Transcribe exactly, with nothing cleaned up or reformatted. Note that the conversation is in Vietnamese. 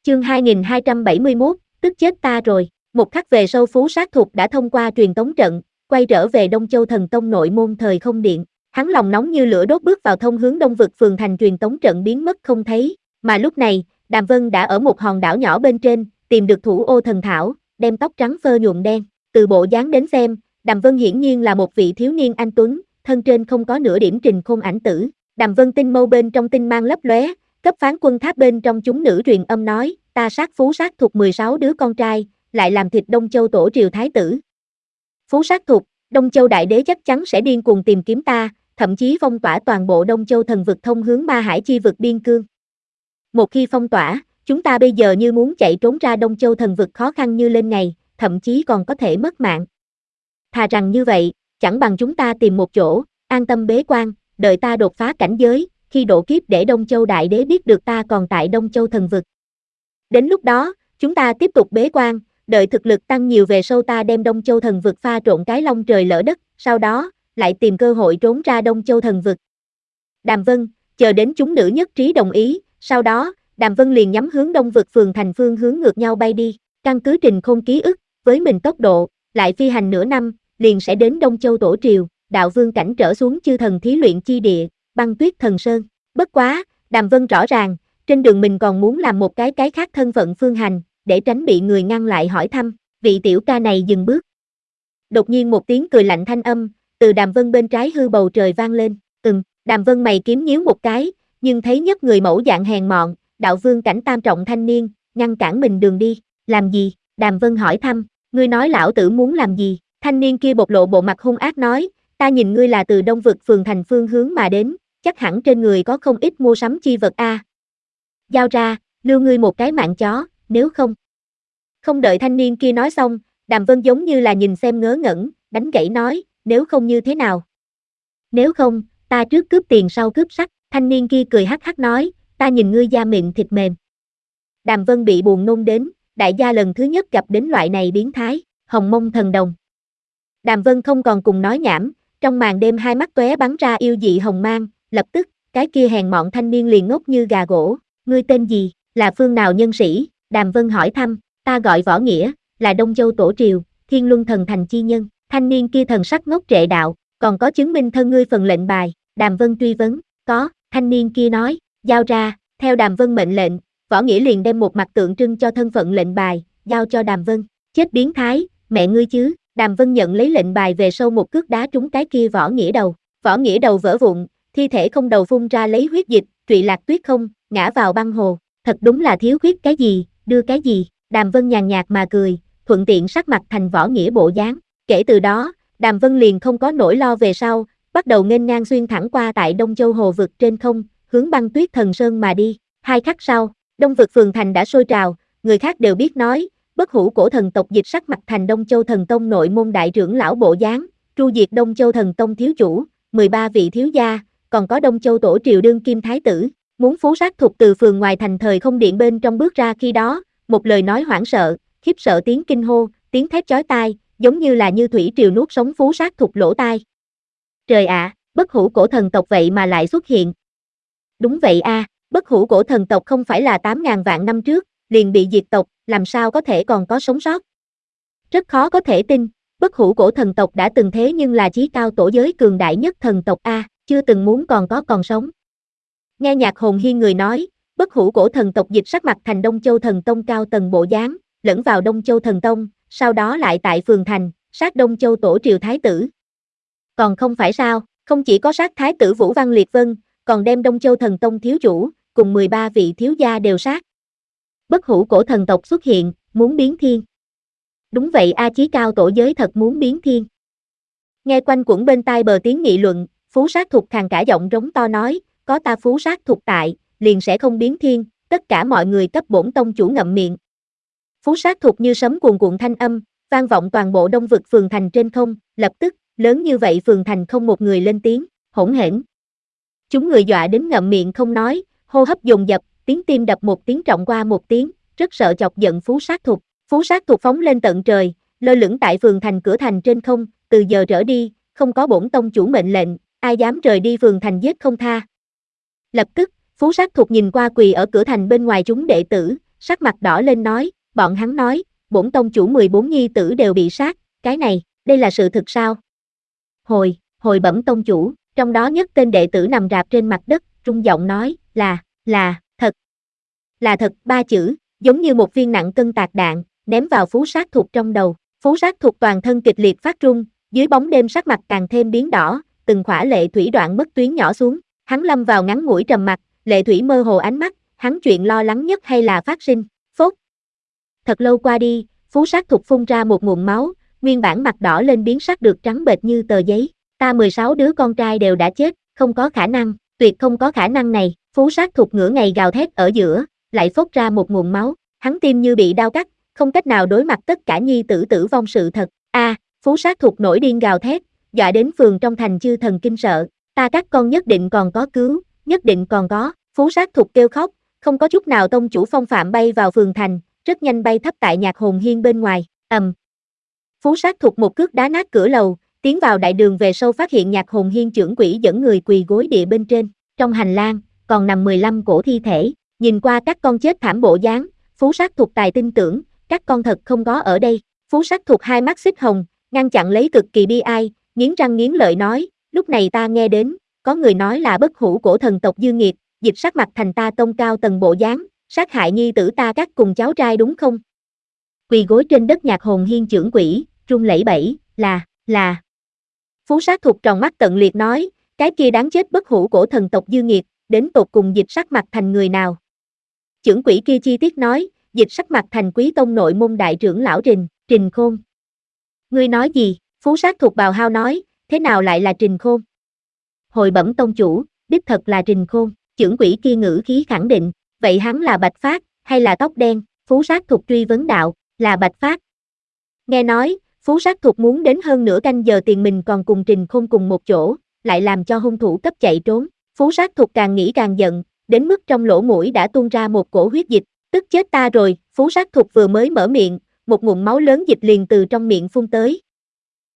Chương hai nghìn hai trăm bảy mươi mốt, tức chết ta rồi. Một khắc về sau Phú Sát Thục đã thông qua truyền tống trận, quay trở về Đông Châu Thần Tông nội môn Thời Không Điện. Hắn lòng nóng như lửa đốt bước vào thông hướng đông vực phường thành, truyền tống trận biến mất không thấy. Mà lúc này, Đàm Vân đã ở một hòn đảo nhỏ bên trên, tìm được thủ ô thần thảo, đem tóc trắng phơ nhuộm đen. Từ bộ dáng đến xem, Đàm Vân hiển nhiên là một vị thiếu niên anh tuấn, thân trên không có nửa điểm Trình Khôn ảnh tử. Đàm Vân tinh mâu bên trong tinh mang lấp lóe, cấp phán quân tháp bên trong chúng nữ truyền âm nói, ta sát Phú Sát Thục mười sáu đứa con trai, lại làm thịt Đông Châu tổ triều thái tử. Phú Sát Thục, Đông Châu đại đế chắc chắn sẽ điên cuồng tìm kiếm ta, thậm chí phong tỏa toàn bộ Đông Châu thần vực thông hướng Ma Hải chi vực biên cương. Một khi phong tỏa, chúng ta bây giờ như muốn chạy trốn ra Đông Châu thần vực khó khăn như lên ngày, thậm chí còn có thể mất mạng. Thà rằng như vậy, chẳng bằng chúng ta tìm một chỗ, an tâm bế quan, đợi ta đột phá cảnh giới, khi độ kiếp để Đông Châu đại đế biết được ta còn tại Đông Châu thần vực. Đến lúc đó, chúng ta tiếp tục bế quan, đợi thực lực tăng nhiều về sau ta đem Đông Châu thần vực pha trộn cái long trời lỡ đất, sau đó, lại tìm cơ hội trốn ra Đông Châu thần vực. Đàm Vân, chờ đến chúng nữ nhất trí đồng ý, sau đó, Đàm Vân liền nhắm hướng đông vực phường thành phương hướng ngược nhau bay đi, căn cứ Trình Khôn ký ức, với mình tốc độ, lại phi hành nửa năm, liền sẽ đến Đông Châu tổ triều, đạo vương cảnh trở xuống chư thần thí luyện chi địa, Băng Tuyết Thần Sơn. Bất quá, Đàm Vân rõ ràng, trên đường mình còn muốn làm một cái cái khác thân phận phương hành, để tránh bị người ngăn lại hỏi thăm, vị tiểu ca này dừng bước. Đột nhiên một tiếng cười lạnh thanh âm, từ Đàm Vân bên trái hư bầu trời vang lên, ừm, Đàm Vân mày kiếm nhíu một cái, nhưng thấy nhất người mẫu dạng hèn mọn, đạo vương cảnh tam trọng thanh niên, ngăn cản mình đường đi, làm gì? Đàm Vân hỏi thăm, ngươi nói lão tử muốn làm gì? Thanh niên kia bộc lộ bộ mặt hung ác nói, ta nhìn ngươi là từ đông vực phường thành phương hướng mà đến, chắc hẳn trên người có không ít mua sắm chi vật a. À. Giao ra, lưu ngươi một cái mạng chó, nếu không. Không đợi thanh niên kia nói xong, Đàm Vân giống như là nhìn xem ngớ ngẩn, đánh gãy nói, nếu không như thế nào? Nếu không, ta trước cướp tiền sau cướp sắc, thanh niên kia cười hắc hắc nói, ta nhìn ngươi da mịn thịt mềm. Đàm Vân bị buồn nôn đến, đại gia lần thứ nhất gặp đến loại này biến thái, hồng mông thần đồng. Đàm Vân không còn cùng nói nhảm, trong màn đêm hai mắt tóe bắn ra yêu dị hồng mang, lập tức, cái kia hèn mọn thanh niên liền ngốc như gà gỗ, ngươi tên gì, là phương nào nhân sĩ? Đàm Vân hỏi thăm, ta gọi Võ Nghĩa, là Đông Châu tổ triều, Thiên Luân thần thành chi nhân. Thanh niên kia thần sắc ngốc trệ đạo, còn có chứng minh thân ngươi phần lệnh bài? Đàm Vân truy vấn, có, thanh niên kia nói, giao ra. Theo Đàm Vân mệnh lệnh, Võ Nghĩa liền đem một mặt tượng trưng cho thân phận lệnh bài, giao cho Đàm Vân. Chết biến thái, mẹ ngươi chứ? Đàm Vân nhận lấy lệnh bài về sau một cước đá trúng cái kia Võ Nghĩa đầu. Võ Nghĩa đầu vỡ vụn, thi thể không đầu phun ra lấy huyết dịch, trụy lạc tuyết không, ngã vào băng hồ. Thật đúng là thiếu khuyết cái gì, đưa cái gì? Đàm Vân nhàn nhạt mà cười, thuận tiện sắc mặt thành Võ Nghĩa bộ dáng. Kể từ đó, Đàm Vân liền không có nỗi lo về sau, bắt đầu nghênh ngang xuyên thẳng qua tại Đông Châu hồ vực trên không, hướng Băng Tuyết Thần Sơn mà đi. Hai khắc sau, đông vực phường thành đã sôi trào, người khác đều biết nói, bất hủ cổ thần tộc dịch sắc mặt thành Đông Châu thần tông nội môn đại trưởng lão bộ dáng, tru diệt Đông Châu thần tông thiếu chủ, mười ba vị thiếu gia, còn có Đông Châu tổ triều đương kim thái tử, muốn Phú Sát Thục từ phường ngoài thành Thời Không Điện bên trong bước ra khi đó, một lời nói hoảng sợ, khiếp sợ tiếng kinh hô, tiếng thét chói tai, giống như là như thủy triều nuốt sống Phú Sát Thục lỗ tai. Trời ạ, à, bất hủ cổ thần tộc vậy mà lại xuất hiện. Đúng vậy a, à, bất hủ cổ thần tộc không phải là tám ngàn vạn năm trước, liền bị diệt tộc, làm sao có thể còn có sống sót. Rất khó có thể tin, bất hủ cổ thần tộc đã từng thế nhưng là chí cao tổ giới cường đại nhất thần tộc a, chưa từng muốn còn có còn sống. Nghe Nhạc Hồn Hiên người nói, bất hủ cổ thần tộc dịch sắc mặt thành Đông Châu thần tông cao tầng bộ dáng, lẫn vào Đông Châu thần tông, sau đó lại tại phường thành, sát Đông Châu tổ triều thái tử. Còn không phải sao, không chỉ có sát thái tử Vũ Văn Liệt Vân, còn đem Đông Châu thần tông thiếu chủ, cùng mười ba vị thiếu gia đều sát. Bất hủ cổ thần tộc xuất hiện, muốn biến thiên. Đúng vậy a, chí cao tổ giới thật muốn biến thiên. Nghe quanh quẩn bên tai bờ tiếng nghị luận, Phú Sát Thục khàn cả giọng rống to nói, có ta Phú Sát Thục tại, liền sẽ không biến thiên, tất cả mọi người cấp bổn tông chủ ngậm miệng. Phú Sát Thục như sấm cuồn cuộn thanh âm, vang vọng toàn bộ đông vực phường thành trên không, lập tức, lớn như vậy phường thành không một người lên tiếng, hỗn hển. Chúng người dọa đến ngậm miệng không nói, hô hấp dồn dập, tiếng tim đập một tiếng trọng qua một tiếng, rất sợ chọc giận Phú Sát Thục. Phú Sát Thục phóng lên tận trời, lơ lửng tại phường thành cửa thành trên không, từ giờ trở đi, không có bổn tông chủ mệnh lệnh, ai dám rời đi phường thành giết không tha. Lập tức, Phú Sát Thục nhìn qua quỳ ở cửa thành bên ngoài chúng đệ tử, sắc mặt đỏ lên nói, bọn hắn nói, bổn tông chủ mười bốn nhi tử đều bị sát, cái này, đây là sự thực sao? Hồi, hồi bẩm tông chủ, trong đó nhất tên đệ tử nằm rạp trên mặt đất, rung giọng nói, là, là, thật, là thật, ba chữ, giống như một viên nặng cân tạc đạn, ném vào Phú Sát Thục trong đầu. Phú Sát Thục toàn thân kịch liệt phát run, dưới bóng đêm sắc mặt càng thêm biến đỏ, từng khỏa lệ thủy đoạn mất tuyến nhỏ xuống, hắn lâm vào ngắn ngủi trầm mặc, lệ thủy mơ hồ ánh mắt, hắn chuyện lo lắng nhất hay là phát sinh, phốt. Thật lâu qua đi, Phú Sát Thục phun ra một nguồn máu, nguyên bản mặt đỏ lên biến sắc được trắng bệch như tờ giấy, ta mười sáu đứa con trai đều đã chết, không có khả năng, tuyệt không có khả năng này, Phú Sát Thục ngửa ngày gào thét ở giữa, lại phốt ra một nguồn máu, hắn tim như bị đau cắt, không cách nào đối mặt tất cả nhi tử tử vong sự thật, a, à, Phú Sát Thục nổi điên gào thét, dọa đến phường trong thành chư thần kinh sợ, ta các con nhất định còn có cứu, nhất định còn có, Phú Sát Thục kêu khóc, không có chút nào tông chủ phong phạm bay vào phường thành, rất nhanh bay thấp tại nhạc hồn hiên bên ngoài, ầm. Phú Sát Thục một cước đá nát cửa lầu, tiến vào đại đường về sau phát hiện nhạc hồn hiên trưởng quỹ dẫn người quỳ gối địa bên trên, trong hành lang, còn nằm mười lăm cổ thi thể, nhìn qua các con chết thảm bộ dáng, Phú Sát Thục tài tin tưởng, các con thật không có ở đây, Phú Sát Thục hai mắt xích hồng, ngăn chặn lấy cực kỳ bi ai, nghiến răng nghiến lợi nói, lúc này ta nghe đến, có người nói là bất hủ cổ thần tộc Dương Nghiệt, dịch sắc mặt thành ta tông cao tầng bộ dáng, sát hại nhi tử ta các cùng cháu trai đúng không? Quỳ gối trên đất nhạc hồn hiên trưởng quỹ, run lẩy bẩy, là, là. Phú Sát Thục tròn mắt tận liệt nói, cái kia đáng chết bất hủ cổ thần tộc Dương Nghiệt, đến tột cùng dịch sắc mặt thành người nào? Trưởng quỹ kia chi tiết nói, dịch sắc mặt thành quý tông nội môn đại trưởng lão Trình, Trình Khôn. Ngươi nói gì? Phú Sát Thục bào hao nói, thế nào lại là Trình Khôn? Hồi bẩm tông chủ, đích thật là Trình Khôn, trưởng quỹ kia ngữ khí khẳng định, vậy hắn là Bạch Phát, hay là tóc đen? Phú Sát Thục truy vấn đạo, là Bạch Phát. Nghe nói, Phú Sát Thục muốn đến hơn nửa canh giờ tiền mình còn cùng Trình Khôn cùng một chỗ, lại làm cho hung thủ cấp chạy trốn. Phú Sát Thục càng nghĩ càng giận, đến mức trong lỗ mũi đã tuôn ra một cổ huyết dịch, tức chết ta rồi, Phú Sát Thục vừa mới mở miệng, một ngụm máu lớn dịch liền từ trong miệng phun tới,